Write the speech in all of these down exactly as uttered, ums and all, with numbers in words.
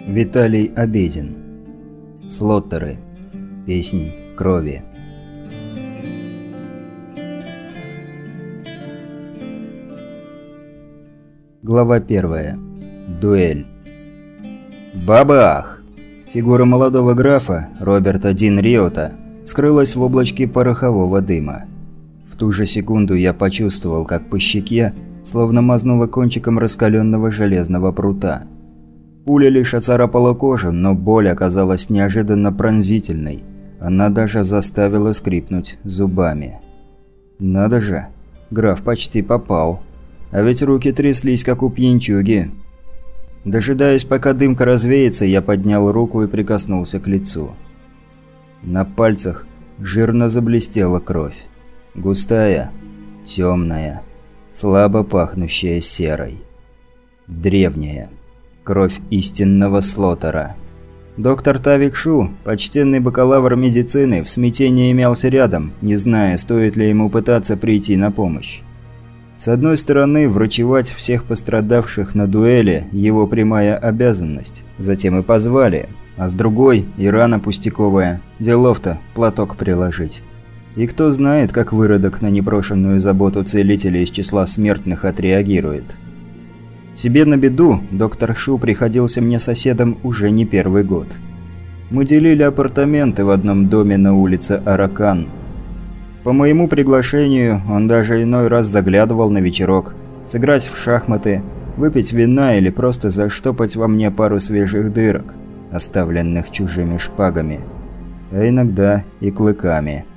Виталий Обедин. Слоттеры. Песнь крови. Глава первая. Дуэль. Бабах! Фигура молодого графа, Роберта Дин Риота, скрылась в облачке порохового дыма. В ту же секунду я почувствовал, как по щеке словно мазнуло кончиком раскаленного железного прута. Пуля лишь оцарапала кожу, но боль оказалась неожиданно пронзительной. Она даже заставила скрипнуть зубами. Надо же, граф почти попал. А ведь руки тряслись, как у пьянчуги. Дожидаясь, пока дымка развеется, я поднял руку и прикоснулся к лицу. На пальцах жирно заблестела кровь. Густая, темная, слабо пахнущая серой. Древняя. Кровь истинного Слоттера. Доктор Тавик Шу, почтенный бакалавр медицины, в смятении имелся рядом, не зная, стоит ли ему пытаться прийти на помощь. С одной стороны, врачевать всех пострадавших на дуэли – его прямая обязанность. Затем и позвали. А с другой – и рана пустяковая. Делов-то платок приложить. И кто знает, как выродок на непрошенную заботу целителя из числа смертных отреагирует. Себе на беду доктор Шу приходился мне соседом уже не первый год. Мы делили апартаменты в одном доме на улице Аракан. По моему приглашению он даже иной раз заглядывал на вечерок, сыграть в шахматы, выпить вина или просто заштопать во мне пару свежих дырок, оставленных чужими шпагами, а иногда и клыками.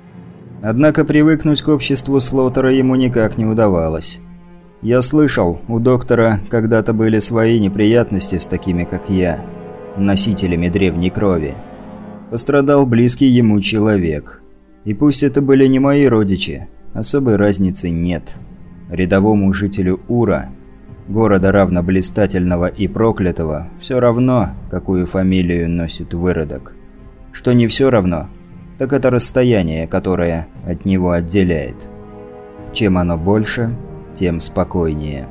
Однако привыкнуть к обществу Слоттера ему никак не удавалось. Я слышал, у доктора когда-то были свои неприятности с такими, как я, носителями древней крови. Пострадал близкий ему человек. И пусть это были не мои родичи, особой разницы нет. Рядовому жителю Ура, города равно блистательного и проклятого, все равно, какую фамилию носит выродок. Что не все равно, так это расстояние, которое от него отделяет. Чем оно больше, тем спокойнее.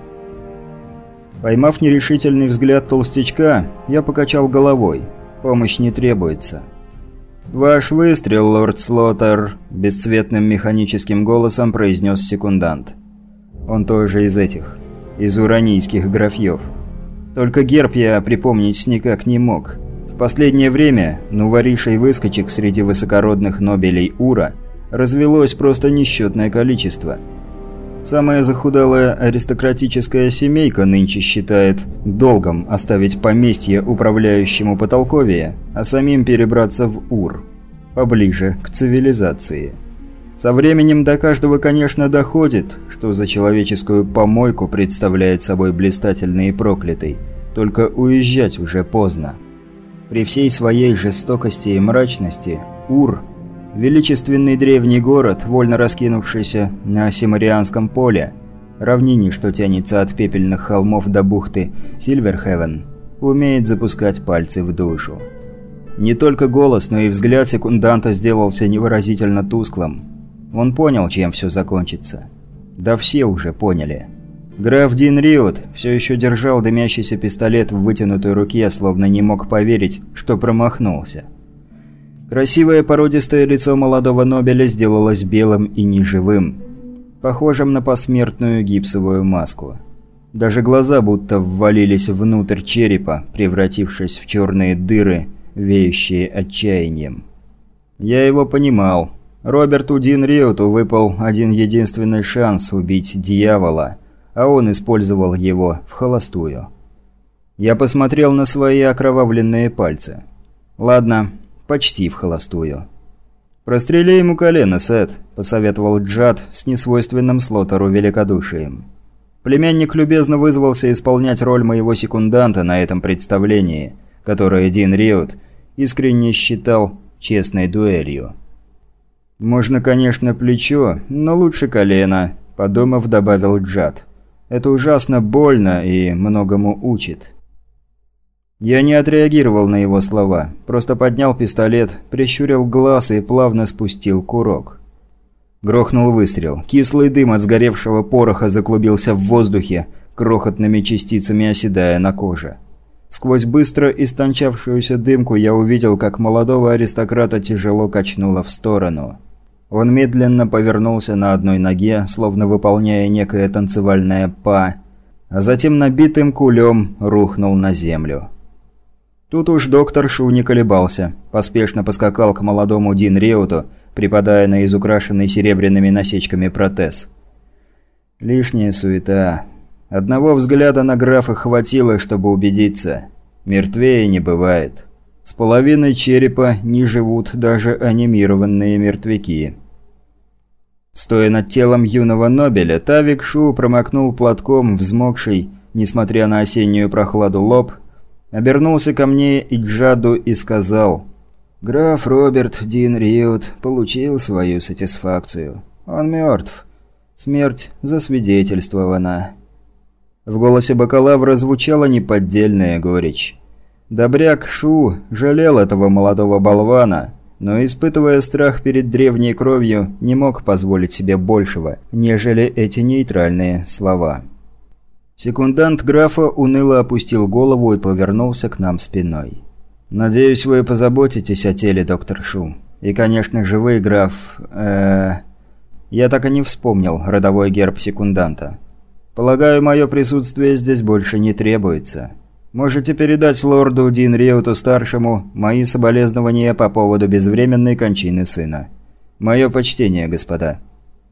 Поймав нерешительный взгляд толстячка, я покачал головой. Помощь не требуется. «Ваш выстрел, лорд Слоттер», – бесцветным механическим голосом произнес секундант. Он тоже из этих, из уранийских графьев. Только герб я припомнить никак не мог. В последнее время нуворишей выскочек среди высокородных нобелей Ура развелось просто несчетное количество. Самая захудалая аристократическая семейка нынче считает долгом оставить поместье управляющему потолковее, а самим перебраться в Ур, поближе к цивилизации. Со временем до каждого, конечно, доходит, что за человеческую помойку представляет собой блистательный и проклятый, только уезжать уже поздно. При всей своей жестокости и мрачности Ур – величественный древний город, вольно раскинувшийся на Симарианском поле, равнине, что тянется от пепельных холмов до бухты Сильверхевен, умеет запускать пальцы в душу. Не только голос, но и взгляд секунданта сделался невыразительно тусклым. Он понял, чем все закончится. Да все уже поняли. Граф Дин Риот все еще держал дымящийся пистолет в вытянутой руке, словно не мог поверить, что промахнулся. Красивое породистое лицо молодого Нобеля сделалось белым и неживым, похожим на посмертную гипсовую маску. Даже глаза будто ввалились внутрь черепа, превратившись в черные дыры, веющие отчаянием. Я его понимал. Роберту Дин Риоту выпал один единственный шанс убить дьявола, а он использовал его вхолостую. Я посмотрел на свои окровавленные пальцы. Ладно. Почти вхолостую. «Прострели ему колено, Сет», – посоветовал Джад с несвойственным Слоттеру великодушием. Племянник любезно вызвался исполнять роль моего секунданта на этом представлении, которое Дин Риот искренне считал честной дуэлью. «Можно, конечно, плечо, но лучше колено», – подумав, добавил Джад. «Это ужасно больно и многому учит». Я не отреагировал на его слова, просто поднял пистолет, прищурил глаз и плавно спустил курок. Грохнул выстрел. Кислый дым от сгоревшего пороха заклубился в воздухе, крохотными частицами оседая на коже. Сквозь быстро истончавшуюся дымку я увидел, как молодого аристократа тяжело качнуло в сторону. Он медленно повернулся на одной ноге, словно выполняя некое танцевальное па, а затем набитым кулем рухнул на землю. Тут уж доктор Шу не колебался, поспешно поскакал к молодому Дин Риоту, припадая на изукрашенный серебряными насечками протез. Лишняя суета. Одного взгляда на графа хватило, чтобы убедиться. Мертвее не бывает. С половиной черепа не живут даже анимированные мертвяки. Стоя над телом юного Нобеля, Тавик Шу промокнул платком взмокший, несмотря на осеннюю прохладу, лоб, обернулся ко мне и Джаду и сказал: «Граф Роберт Дин Риот получил свою сатисфакцию. Он мертв. Смерть засвидетельствована». В голосе бакалавра звучала неподдельная горечь. Добряк Шу жалел этого молодого болвана, но, испытывая страх перед древней кровью, не мог позволить себе большего, нежели эти нейтральные слова. Секундант графа уныло опустил голову и повернулся к нам спиной. «Надеюсь, вы позаботитесь о теле, доктор Шу. И, конечно же, вы, граф... э Я так и не вспомнил родовой герб секунданта. Полагаю, мое присутствие здесь больше не требуется. Можете передать лорду Дин Риоту-старшему мои соболезнования по поводу безвременной кончины сына. Мое почтение, господа».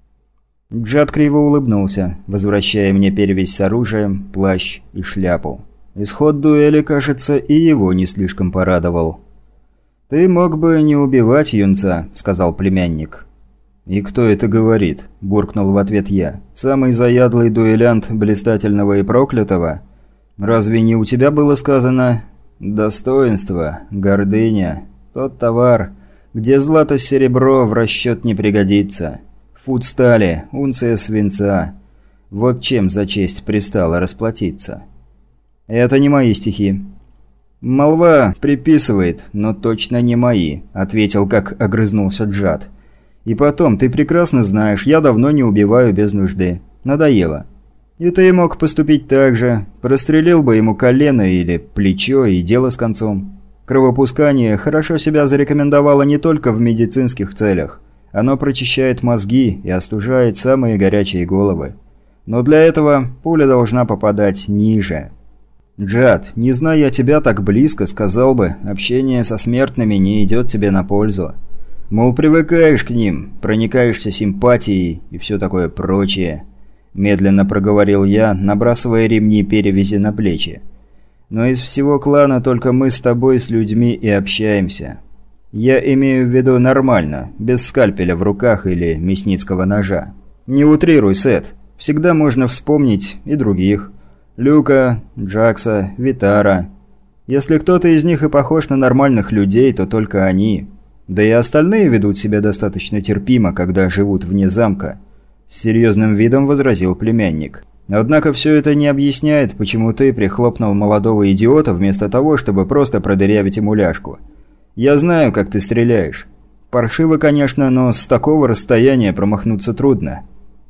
Джад криво улыбнулся, возвращая мне перевязь с оружием, плащ и шляпу. Исход дуэли, кажется, и его не слишком порадовал. «Ты мог бы не убивать юнца», — сказал племянник. «И кто это говорит?» – буркнул в ответ я. «Самый заядлый дуэлянт блистательного и проклятого? Разве не у тебя было сказано? Достоинство, гордыня, тот товар, где злато серебро в расчет не пригодится. Фут стали, унция свинца. Вот чем за честь пристало расплатиться». «Это не мои стихи». «Молва приписывает, но точно не мои», – ответил, как огрызнулся Джад. «И потом, ты прекрасно знаешь, я давно не убиваю без нужды. Надоело. И ты мог поступить так же. Прострелил бы ему колено или плечо, и дело с концом. Кровопускание хорошо себя зарекомендовало не только в медицинских целях. Оно прочищает мозги и остужает самые горячие головы. Но для этого пуля должна попадать ниже». «Джад, не зная тебя так близко, сказал бы, общение со смертными не идет тебе на пользу. Мол, привыкаешь к ним, проникаешься симпатией и все такое прочее», – медленно проговорил я, набрасывая ремни перевязи на плечи. «Но из всего клана только мы с тобой с людьми и общаемся. Я имею в виду нормально, без скальпеля в руках или мясницкого ножа. Не утрируй, Сет, всегда можно вспомнить и других. Люка, Джакса, Витара. Если кто-то из них и похож на нормальных людей, то только они. Да и остальные ведут себя достаточно терпимо, когда живут вне замка», – с серьезным видом возразил племянник. «Однако все это не объясняет, почему ты прихлопнул молодого идиота вместо того, чтобы просто продырявить ему ляжку. Я знаю, как ты стреляешь. Паршиво, конечно, но с такого расстояния промахнуться трудно».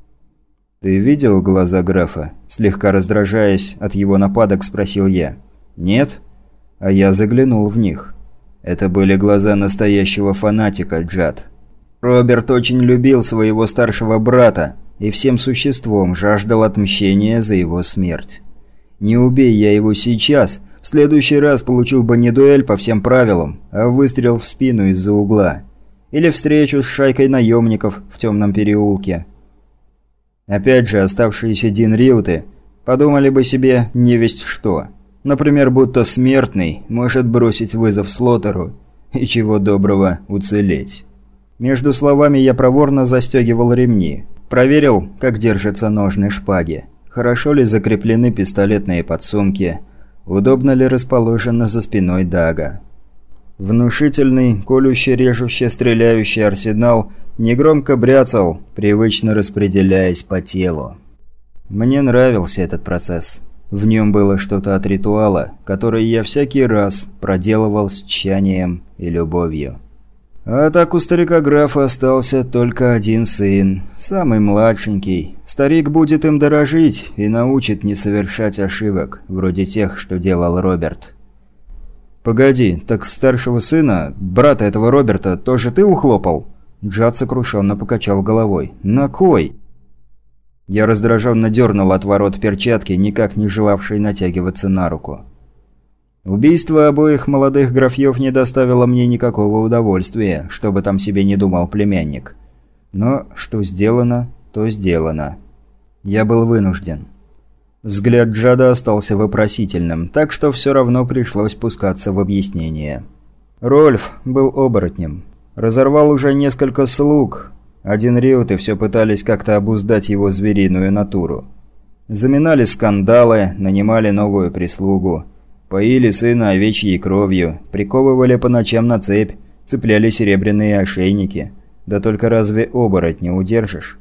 «Ты видел глаза графа?» – слегка раздражаясь от его нападок, спросил я. «Нет?» А я заглянул в них. Это были глаза настоящего фанатика, Джад. Роберт очень любил своего старшего брата и всем существом жаждал отмщения за его смерть. Не убей я его сейчас, в следующий раз получил бы не дуэль по всем правилам, а выстрел в спину из-за угла. Или встречу с шайкой наемников в темном переулке. Опять же, оставшиеся Дин Риоты подумали бы себе невесть что. Например, будто смертный может бросить вызов Слоттеру и чего доброго уцелеть. Между словами я проворно застегивал ремни. Проверил, как держатся ножны шпаги. Хорошо ли закреплены пистолетные подсумки. Удобно ли расположено за спиной Дага. Внушительный, колюще-режуще стреляющий арсенал негромко бряцал, привычно распределяясь по телу. Мне нравился этот процесс. В нем было что-то от ритуала, который я всякий раз проделывал с тщанием и любовью. А так у старика-графа остался только один сын, самый младшенький. Старик будет им дорожить и научит не совершать ошибок, вроде тех, что делал Роберт. «Погоди, так старшего сына, брата этого Роберта, тоже ты ухлопал?» Джад сокрушенно покачал головой. «На кой?» Я раздраженно дернул от ворот перчатки, никак не желавшей натягиваться на руку. Убийство обоих молодых графьев не доставило мне никакого удовольствия, что бы там себе не думал племянник. Но что сделано, то сделано. Я был вынужден. Взгляд Джада остался вопросительным, так что все равно пришлось пускаться в объяснение. Рольф был оборотнем. Разорвал уже несколько слуг. Один Риоты все пытались как-то обуздать его звериную натуру. Заминали скандалы, нанимали новую прислугу. Поили сына овечьей кровью, приковывали по ночам на цепь, цепляли серебряные ошейники. Да только разве оборотня удержишь?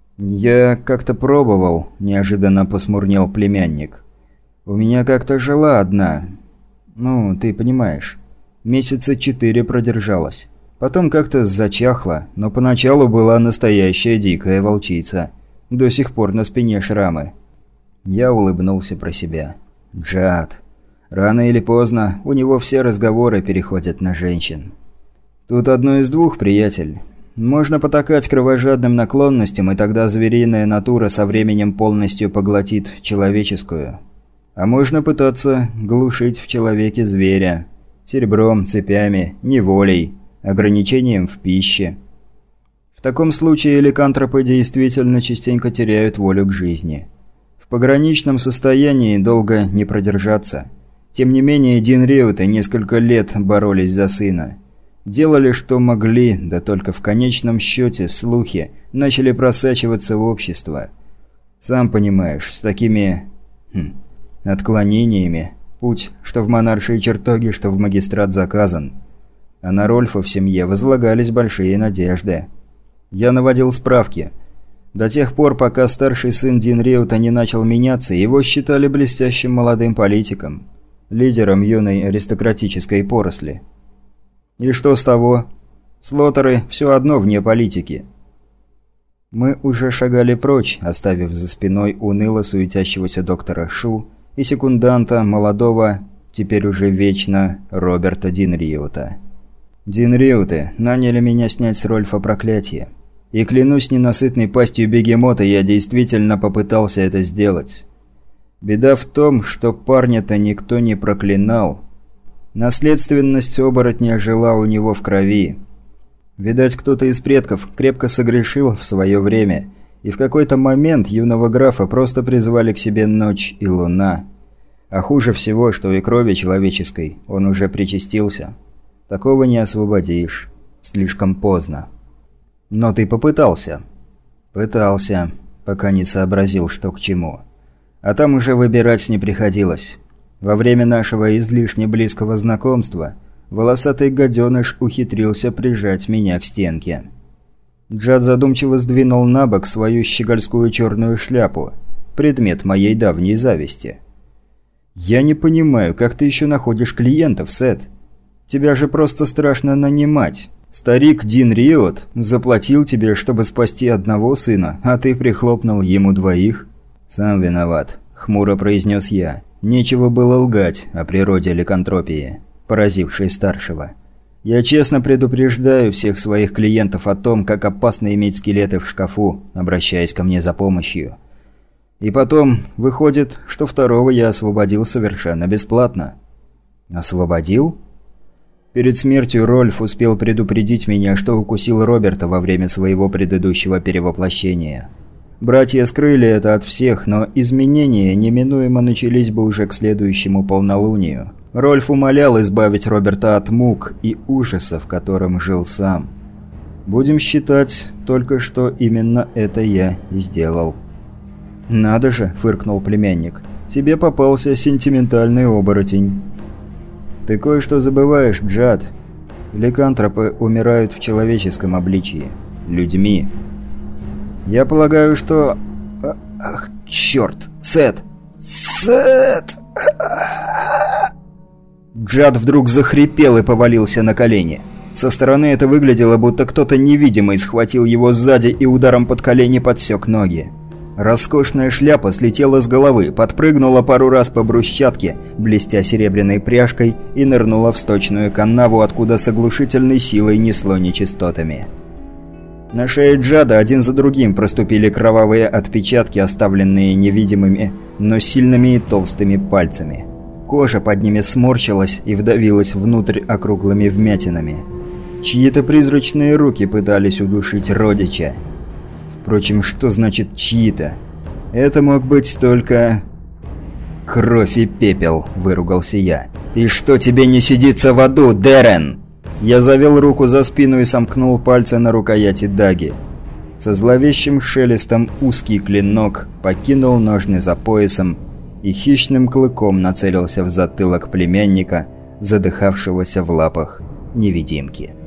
«Я как-то пробовал», – неожиданно посмурнел племянник. «У меня как-то жила одна. Ну, ты понимаешь. Месяца четыре продержалась. Потом как-то зачахла, но поначалу была настоящая дикая волчица. До сих пор на спине шрамы». Я улыбнулся про себя. «Джад. Рано или поздно у него все разговоры переходят на женщин. Тут одно из двух, приятель. Можно потакать кровожадным наклонностям, и тогда звериная натура со временем полностью поглотит человеческую. А можно пытаться глушить в человеке зверя. Серебром, цепями, неволей, ограничением в пище. В таком случае ликантропы действительно частенько теряют волю к жизни. В пограничном состоянии долго не продержаться. Тем не менее, Дин Риоты несколько лет боролись за сына. Делали, что могли, да только в конечном счете слухи начали просачиваться в общество. Сам понимаешь, с такими... Хм, отклонениями. Путь, что в монаршие чертоги, что в магистрат заказан. А на Рольфа в семье возлагались большие надежды. Я наводил справки. До тех пор, пока старший сын Дин Риота не начал меняться, его считали блестящим молодым политиком. Лидером юной аристократической поросли. И что с того? Слоттеры все одно вне политики. Мы уже шагали прочь, оставив за спиной уныло суетящегося доктора Шу и секунданта молодого, теперь уже вечно, Роберта Дин Риота. Дин Риоты наняли меня снять с Рольфа проклятие. И клянусь ненасытной пастью бегемота, я действительно попытался это сделать. Беда в том, что парня-то никто не проклинал. Наследственность оборотня жила у него в крови. Видать, кто-то из предков крепко согрешил в свое время, и в какой-то момент юного графа просто призвали к себе ночь и луна. А хуже всего, что и крови человеческой он уже причастился. Такого не освободишь. Слишком поздно. Но ты попытался. Пытался, пока не сообразил, что к чему. А там уже выбирать не приходилось. Во время нашего излишне близкого знакомства волосатый гаденыш ухитрился прижать меня к стенке. Джад задумчиво сдвинул на бок свою щегольскую черную шляпу, предмет моей давней зависти. «Я не понимаю, как ты еще находишь клиентов, Сет? Тебя же просто страшно нанимать. Старик Дин Риот заплатил тебе, чтобы спасти одного сына, а ты прихлопнул ему двоих?» «Сам виноват», — хмуро произнес я. Нечего было лгать о природе ликантропии, поразившей старшего. Я честно предупреждаю всех своих клиентов о том, как опасно иметь скелеты в шкафу, обращаясь ко мне за помощью. И потом, выходит, что второго я освободил совершенно бесплатно. Освободил? Перед смертью Рольф успел предупредить меня, что укусил Роберта во время своего предыдущего перевоплощения. Братья скрыли это от всех, но изменения неминуемо начались бы уже к следующему полнолунию. Рольф умолял избавить Роберта от мук и ужаса, в котором жил сам. Будем считать, только что именно это я и сделал. «Надо же», – фыркнул племянник, – «тебе попался сентиментальный оборотень». «Ты кое-что забываешь, Джад. Ликантропы умирают в человеческом обличии. Людьми». «Я полагаю, что...» «Ах, черт! Сет! Сет!» Джад вдруг захрипел и повалился на колени. Со стороны это выглядело, будто кто-то невидимый схватил его сзади и ударом под колени подсек ноги. Роскошная шляпа слетела с головы, подпрыгнула пару раз по брусчатке, блестя серебряной пряжкой, и нырнула в сточную канаву, откуда с оглушительной силой несло нечистотами. На шее Джада один за другим проступили кровавые отпечатки, оставленные невидимыми, но сильными и толстыми пальцами. Кожа под ними сморщилась и вдавилась внутрь округлыми вмятинами. Чьи-то призрачные руки пытались удушить родича. Впрочем, что значит «чьи-то»? Это мог быть только... «Кровь и пепел», – выругался я. «И что тебе не сидится в аду, Дерен?» Я завел руку за спину и сомкнул пальцы на рукояти даги. Со зловещим шелестом узкий клинок покинул ножны за поясом и хищным клыком нацелился в затылок племянника, задыхавшегося в лапах невидимки.